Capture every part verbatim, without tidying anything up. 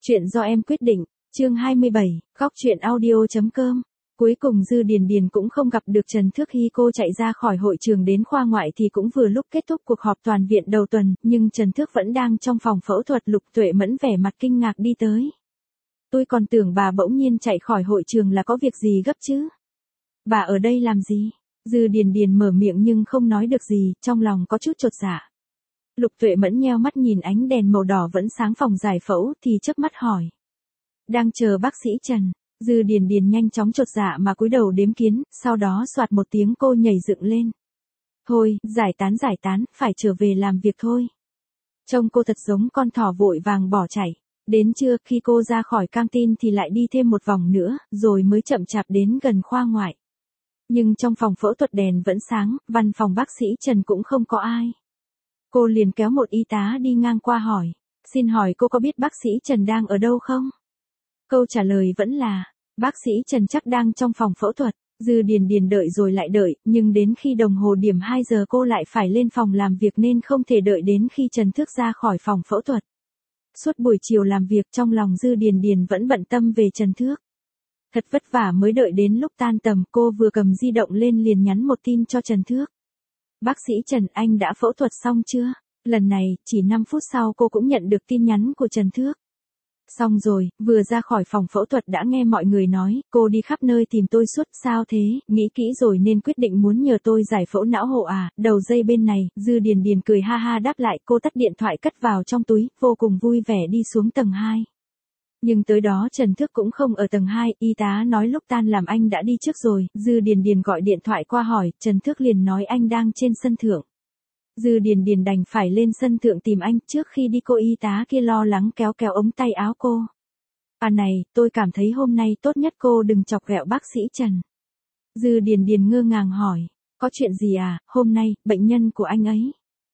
Chuyện do em quyết định, chương hai mươi bảy, góc chuyện audio.com. Cuối cùng Dư Điền Điền cũng không gặp được Trần Thước. Khi cô chạy ra khỏi hội trường đến khoa ngoại thì cũng vừa lúc kết thúc cuộc họp toàn viện đầu tuần, nhưng Trần Thước vẫn đang trong phòng phẫu thuật. Lục Tuệ Mẫn vẻ mặt kinh ngạc đi tới. Tôi còn tưởng bà bỗng nhiên chạy khỏi hội trường là có việc gì gấp chứ. Bà ở đây làm gì? Dư Điền Điền mở miệng nhưng không nói được gì, trong lòng có chút chột dạ. Lục Tuệ Mẫn nheo mắt nhìn ánh đèn màu đỏ vẫn sáng phòng giải phẫu thì chớp mắt hỏi. Đang chờ bác sĩ Trần. Dư Điền Điền nhanh chóng chột dạ mà cúi đầu đếm kiến, sau đó soạt một tiếng cô nhảy dựng lên. Thôi, giải tán giải tán, phải trở về làm việc thôi. Trông cô thật giống con thỏ vội vàng bỏ chạy. Đến trưa khi cô ra khỏi căng tin thì lại đi thêm một vòng nữa, rồi mới chậm chạp đến gần khoa ngoại. Nhưng trong phòng phẫu thuật đèn vẫn sáng, văn phòng bác sĩ Trần cũng không có ai. Cô liền kéo một y tá đi ngang qua hỏi. Xin hỏi cô có biết bác sĩ Trần đang ở đâu không? Câu trả lời vẫn là, bác sĩ Trần chắc đang trong phòng phẫu thuật. Dư Điền Điền đợi rồi lại đợi, nhưng đến khi đồng hồ điểm hai giờ cô lại phải lên phòng làm việc nên không thể đợi đến khi Trần Thước ra khỏi phòng phẫu thuật. Suốt buổi chiều làm việc trong lòng Dư Điền Điền vẫn bận tâm về Trần Thước. Thật vất vả mới đợi đến lúc tan tầm, cô vừa cầm di động lên liền nhắn một tin cho Trần Thước. Bác sĩ Trần, anh đã phẫu thuật xong chưa? Lần này, chỉ năm phút sau cô cũng nhận được tin nhắn của Trần Thước. Xong rồi, vừa ra khỏi phòng phẫu thuật đã nghe mọi người nói, cô đi khắp nơi tìm tôi suốt. Sao thế, nghĩ kỹ rồi nên quyết định muốn nhờ tôi giải phẫu não hộ à? Đầu dây bên này, Dư Điền Điền cười ha ha đáp lại. Cô tắt điện thoại cất vào trong túi, vô cùng vui vẻ đi xuống tầng hai. Nhưng tới đó Trần Thước cũng không ở tầng hai, y tá nói lúc tan làm anh đã đi trước rồi. Dư Điền Điền gọi điện thoại qua hỏi, Trần Thước liền nói anh đang trên sân thượng. Dư Điền Điền đành phải lên sân thượng tìm anh. Trước khi đi cô y tá kia lo lắng kéo kéo ống tay áo cô. À này, tôi cảm thấy hôm nay tốt nhất cô đừng chọc ghẹo bác sĩ Trần. Dư Điền Điền ngơ ngàng hỏi, có chuyện gì à? Hôm nay, bệnh nhân của anh ấy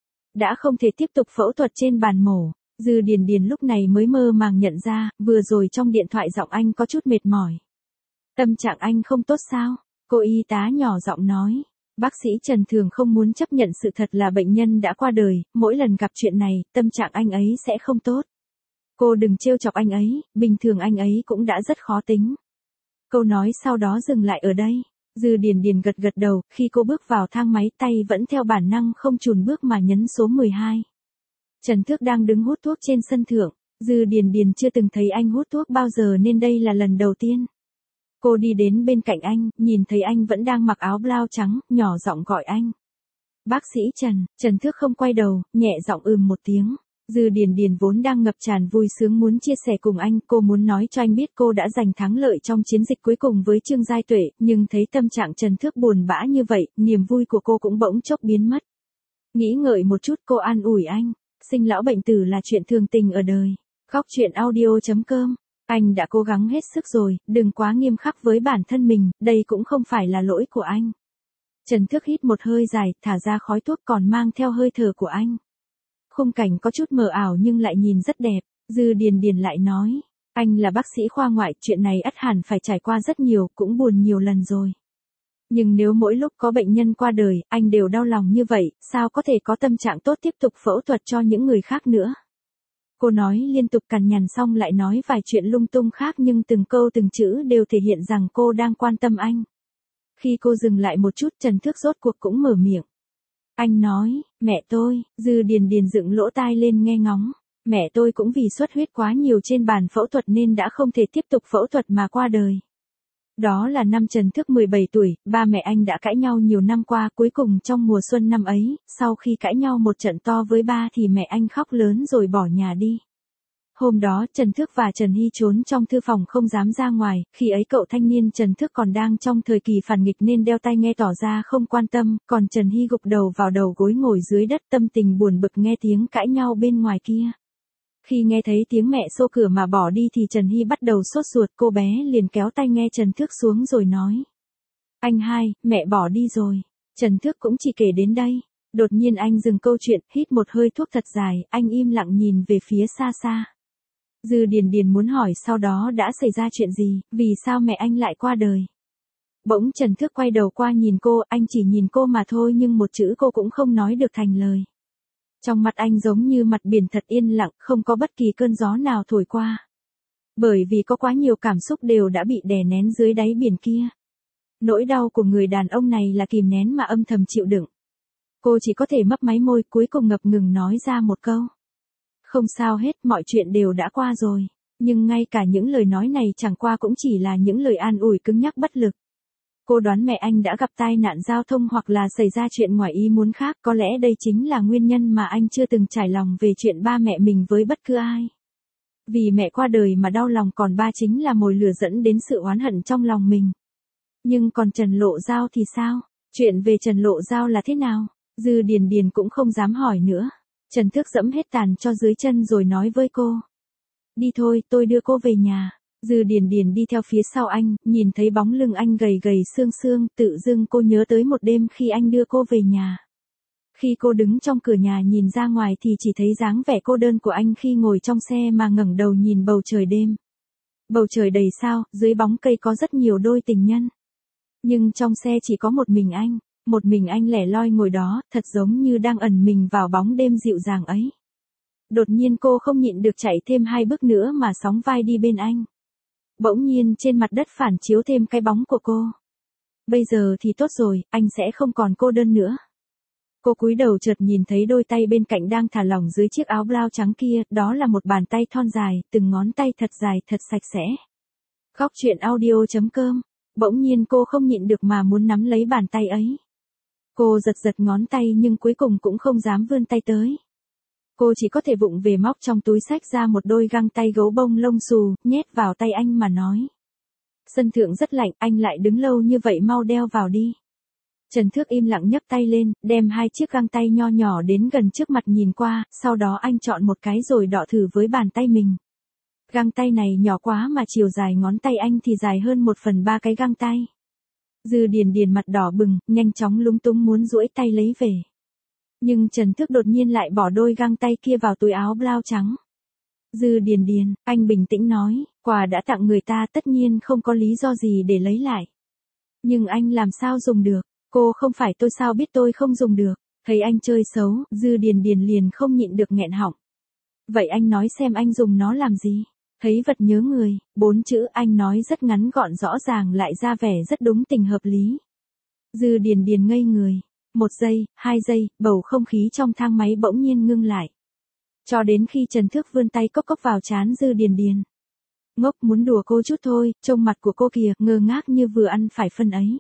đã không thể tiếp tục phẫu thuật trên bàn mổ. Dư Điền Điền lúc này mới mơ màng nhận ra, vừa rồi trong điện thoại giọng anh có chút mệt mỏi. Tâm trạng anh không tốt sao? Cô y tá nhỏ giọng nói. Bác sĩ Trần thường không muốn chấp nhận sự thật là bệnh nhân đã qua đời, mỗi lần gặp chuyện này, tâm trạng anh ấy sẽ không tốt. Cô đừng trêu chọc anh ấy, bình thường anh ấy cũng đã rất khó tính. Câu nói sau đó dừng lại ở đây. Dư Điền Điền gật gật đầu, khi cô bước vào thang máy tay vẫn theo bản năng không chùn bước mà nhấn số mười hai. Trần Thước đang đứng hút thuốc trên sân thượng. Dư Điền Điền chưa từng thấy anh hút thuốc bao giờ nên đây là lần đầu tiên. Cô đi đến bên cạnh anh, nhìn thấy anh vẫn đang mặc áo blau trắng, nhỏ giọng gọi anh. Bác sĩ Trần. Trần Thước không quay đầu, nhẹ giọng ừm một tiếng. Dư Điền Điền vốn đang ngập tràn vui sướng muốn chia sẻ cùng anh, cô muốn nói cho anh biết cô đã giành thắng lợi trong chiến dịch cuối cùng với Trương Giai Tuệ, nhưng thấy tâm trạng Trần Thước buồn bã như vậy, niềm vui của cô cũng bỗng chốc biến mất. Nghĩ ngợi một chút cô an ủi anh. Sinh lão bệnh tử là chuyện thường tình ở đời. Góc chuyện audio.com. Anh đã cố gắng hết sức rồi, đừng quá nghiêm khắc với bản thân mình, đây cũng không phải là lỗi của anh. Trần Thước hít một hơi dài, thả ra khói thuốc còn mang theo hơi thở của anh. Khung cảnh có chút mờ ảo nhưng lại nhìn rất đẹp. Dư Điền Điền lại nói, anh là bác sĩ khoa ngoại, chuyện này ắt hẳn phải trải qua rất nhiều, cũng buồn nhiều lần rồi. Nhưng nếu mỗi lúc có bệnh nhân qua đời, anh đều đau lòng như vậy, sao có thể có tâm trạng tốt tiếp tục phẫu thuật cho những người khác nữa? Cô nói liên tục cằn nhằn xong lại nói vài chuyện lung tung khác nhưng từng câu từng chữ đều thể hiện rằng cô đang quan tâm anh. Khi cô dừng lại một chút Trần Thước rốt cuộc cũng mở miệng. Anh nói, mẹ tôi. Dư Điền Điền dựng lỗ tai lên nghe ngóng. Mẹ tôi cũng vì xuất huyết quá nhiều trên bàn phẫu thuật nên đã không thể tiếp tục phẫu thuật mà qua đời. Đó là năm Trần Thước mười bảy tuổi, ba mẹ anh đã cãi nhau nhiều năm qua, cuối cùng trong mùa xuân năm ấy, sau khi cãi nhau một trận to với ba thì mẹ anh khóc lớn rồi bỏ nhà đi. Hôm đó Trần Thước và Trần Hy trốn trong thư phòng không dám ra ngoài, khi ấy cậu thanh niên Trần Thước còn đang trong thời kỳ phản nghịch nên đeo tai nghe tỏ ra không quan tâm, còn Trần Hy gục đầu vào đầu gối ngồi dưới đất tâm tình buồn bực nghe tiếng cãi nhau bên ngoài kia. Khi nghe thấy tiếng mẹ xô cửa mà bỏ đi thì Trần Hy bắt đầu sốt ruột, cô bé liền kéo tai nghe Trần Thước xuống rồi nói. Anh hai, mẹ bỏ đi rồi. Trần Thước cũng chỉ kể đến đây. Đột nhiên anh dừng câu chuyện, hít một hơi thuốc thật dài, anh im lặng nhìn về phía xa xa. Dư Điền Điền muốn hỏi sau đó đã xảy ra chuyện gì, vì sao mẹ anh lại qua đời. Bỗng Trần Thước quay đầu qua nhìn cô, anh chỉ nhìn cô mà thôi nhưng một chữ cô cũng không nói được thành lời. Trong mặt anh giống như mặt biển thật yên lặng, không có bất kỳ cơn gió nào thổi qua. Bởi vì có quá nhiều cảm xúc đều đã bị đè nén dưới đáy biển kia. Nỗi đau của người đàn ông này là kìm nén mà âm thầm chịu đựng. Cô chỉ có thể mấp máy môi, cuối cùng ngập ngừng nói ra một câu. Không sao hết, mọi chuyện đều đã qua rồi. Nhưng ngay cả những lời nói này chẳng qua cũng chỉ là những lời an ủi cứng nhắc bất lực. Cô đoán mẹ anh đã gặp tai nạn giao thông hoặc là xảy ra chuyện ngoài ý muốn khác, có lẽ đây chính là nguyên nhân mà anh chưa từng trải lòng về chuyện ba mẹ mình với bất cứ ai. Vì mẹ qua đời mà đau lòng, còn ba chính là mồi lửa dẫn đến sự oán hận trong lòng mình. Nhưng còn Trần Lộ Dao thì sao? Chuyện về Trần Lộ Dao là thế nào? Dư Điền Điền cũng không dám hỏi nữa. Trần Thức dẫm hết tàn cho dưới chân rồi nói với cô. Đi thôi, tôi đưa cô về nhà. Dư Điền Điền đi theo phía sau anh, nhìn thấy bóng lưng anh gầy gầy xương xương, tự dưng cô nhớ tới một đêm khi anh đưa cô về nhà. Khi cô đứng trong cửa nhà nhìn ra ngoài thì chỉ thấy dáng vẻ cô đơn của anh khi ngồi trong xe mà ngẩng đầu nhìn bầu trời đêm. Bầu trời đầy sao, dưới bóng cây có rất nhiều đôi tình nhân. Nhưng trong xe chỉ có một mình anh, một mình anh lẻ loi ngồi đó, thật giống như đang ẩn mình vào bóng đêm dịu dàng ấy. Đột nhiên cô không nhịn được chạy thêm hai bước nữa mà sóng vai đi bên anh. Bỗng nhiên trên mặt đất phản chiếu thêm cái bóng của cô. Bây giờ thì tốt rồi, anh sẽ không còn cô đơn nữa. Cô cúi đầu chợt nhìn thấy đôi tay bên cạnh đang thả lỏng dưới chiếc áo blau trắng kia, đó là một bàn tay thon dài, từng ngón tay thật dài thật sạch sẽ. Khóc chuyện audio chấm com. Bỗng nhiên cô không nhịn được mà muốn nắm lấy bàn tay ấy. Cô giật giật ngón tay nhưng cuối cùng cũng không dám vươn tay tới. Cô chỉ có thể vụng về móc trong túi xách ra một đôi găng tay gấu bông lông xù, nhét vào tay anh mà nói. Sân thượng rất lạnh, anh lại đứng lâu như vậy, mau đeo vào đi. Trần Thước im lặng nhấc tay lên, đem hai chiếc găng tay nho nhỏ đến gần trước mặt nhìn qua, sau đó anh chọn một cái rồi đọ thử với bàn tay mình. Găng tay này nhỏ quá mà chiều dài ngón tay anh thì dài hơn một phần ba cái găng tay. Dư Điền Điền mặt đỏ bừng, nhanh chóng lúng túng muốn duỗi tay lấy về. Nhưng Trần Thước đột nhiên lại bỏ đôi găng tay kia vào túi áo blau trắng. Dư Điền Điền, anh bình tĩnh nói, quà đã tặng người ta tất nhiên không có lý do gì để lấy lại. Nhưng anh làm sao dùng được? Cô không phải tôi sao biết tôi không dùng được? Thấy anh chơi xấu, Dư Điền Điền liền không nhịn được nghẹn họng. Vậy anh nói xem anh dùng nó làm gì? Thấy vật nhớ người, bốn chữ anh nói rất ngắn gọn rõ ràng lại ra vẻ rất đúng tình hợp lý. Dư Điền Điền ngây người. Một giây, hai giây, bầu không khí trong thang máy bỗng nhiên ngưng lại. Cho đến khi Trần Thước vươn tay cốc cốc vào trán Dư Điền Điền. Ngốc, muốn đùa cô chút thôi, trông mặt của cô kìa, ngơ ngác như vừa ăn phải phân ấy.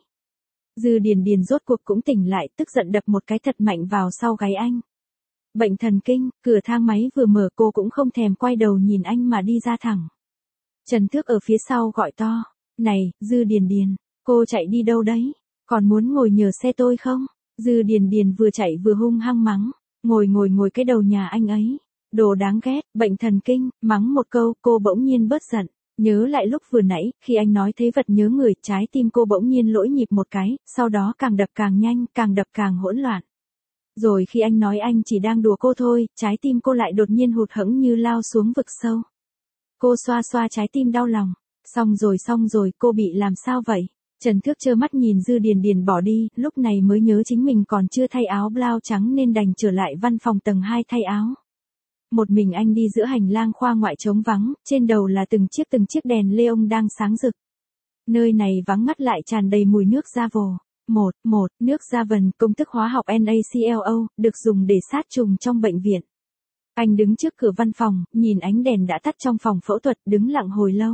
Dư Điền Điền rốt cuộc cũng tỉnh lại, tức giận đập một cái thật mạnh vào sau gáy anh. Bệnh thần kinh, cửa thang máy vừa mở cô cũng không thèm quay đầu nhìn anh mà đi ra thẳng. Trần Thước ở phía sau gọi to. Này, Dư Điền Điền, cô chạy đi đâu đấy? Còn muốn ngồi nhờ xe tôi không? Dư Điền Điền vừa chạy vừa hung hăng mắng. Ngồi ngồi ngồi cái đầu nhà anh ấy. Đồ đáng ghét, bệnh thần kinh, mắng một câu, cô bỗng nhiên bớt giận. Nhớ lại lúc vừa nãy, khi anh nói thấy vật nhớ người, trái tim cô bỗng nhiên lỗi nhịp một cái, sau đó càng đập càng nhanh, càng đập càng hỗn loạn. Rồi khi anh nói anh chỉ đang đùa cô thôi, trái tim cô lại đột nhiên hụt hẫng như lao xuống vực sâu. Cô xoa xoa trái tim đau lòng. Xong rồi xong rồi, cô bị làm sao vậy? Trần Thước trơ mắt nhìn Dư Điền Điền bỏ đi, lúc này mới nhớ chính mình còn chưa thay áo blau trắng nên đành trở lại văn phòng tầng hai thay áo. Một mình anh đi giữa hành lang khoa ngoại trống vắng, trên đầu là từng chiếc từng chiếc đèn neon đang sáng rực. Nơi này vắng ngắt lại tràn đầy mùi nước da vồ. Một, một, nước da vần, công thức hóa học NaClO, được dùng để sát trùng trong bệnh viện. Anh đứng trước cửa văn phòng, nhìn ánh đèn đã tắt trong phòng phẫu thuật, đứng lặng hồi lâu.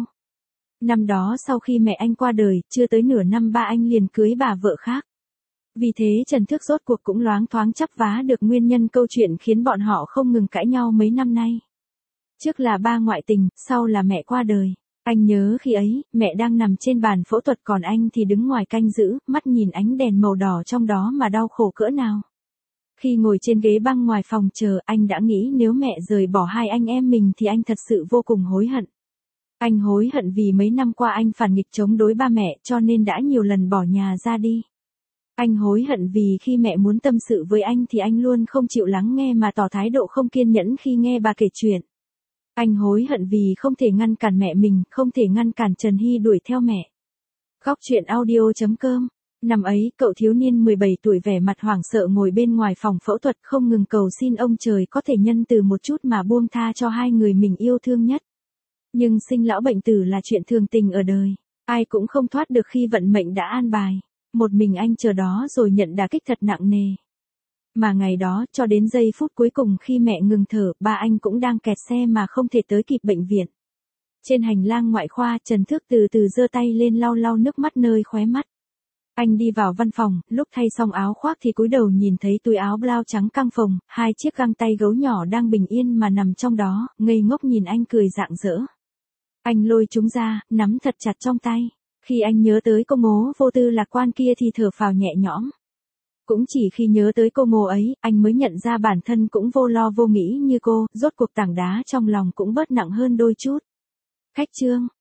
Năm đó sau khi mẹ anh qua đời, chưa tới nửa năm ba anh liền cưới bà vợ khác. Vì thế Trần Thước rốt cuộc cũng loáng thoáng chắp vá được nguyên nhân câu chuyện khiến bọn họ không ngừng cãi nhau mấy năm nay. Trước là ba ngoại tình, sau là mẹ qua đời. Anh nhớ khi ấy, mẹ đang nằm trên bàn phẫu thuật còn anh thì đứng ngoài canh giữ, mắt nhìn ánh đèn màu đỏ trong đó mà đau khổ cỡ nào. Khi ngồi trên ghế băng ngoài phòng chờ, anh đã nghĩ nếu mẹ rời bỏ hai anh em mình thì anh thật sự vô cùng hối hận. Anh hối hận vì mấy năm qua anh phản nghịch chống đối ba mẹ cho nên đã nhiều lần bỏ nhà ra đi. Anh hối hận vì khi mẹ muốn tâm sự với anh thì anh luôn không chịu lắng nghe mà tỏ thái độ không kiên nhẫn khi nghe bà kể chuyện. Anh hối hận vì không thể ngăn cản mẹ mình, không thể ngăn cản Trần Hy đuổi theo mẹ. Khóc chuyện audio chấm com. Năm ấy, cậu thiếu niên mười bảy tuổi vẻ mặt hoảng sợ ngồi bên ngoài phòng phẫu thuật không ngừng cầu xin ông trời có thể nhân từ một chút mà buông tha cho hai người mình yêu thương nhất. Nhưng sinh lão bệnh tử là chuyện thường tình ở đời. Ai cũng không thoát được khi vận mệnh đã an bài. Một mình anh chờ đó rồi nhận đả kích thật nặng nề. Mà ngày đó, cho đến giây phút cuối cùng khi mẹ ngừng thở, ba anh cũng đang kẹt xe mà không thể tới kịp bệnh viện. Trên hành lang ngoại khoa, Trần Thước từ từ giơ tay lên lau lau nước mắt nơi khóe mắt. Anh đi vào văn phòng, lúc thay xong áo khoác thì cúi đầu nhìn thấy túi áo blau trắng căng phồng, hai chiếc găng tay gấu nhỏ đang bình yên mà nằm trong đó, ngây ngốc nhìn anh cười rạng rỡ. Anh lôi chúng ra, nắm thật chặt trong tay. Khi anh nhớ tới cô mố vô tư lạc quan kia thì thở phào nhẹ nhõm. Cũng chỉ khi nhớ tới cô mồ ấy, anh mới nhận ra bản thân cũng vô lo vô nghĩ như cô, rốt cuộc tảng đá trong lòng cũng bớt nặng hơn đôi chút. Khách Trương,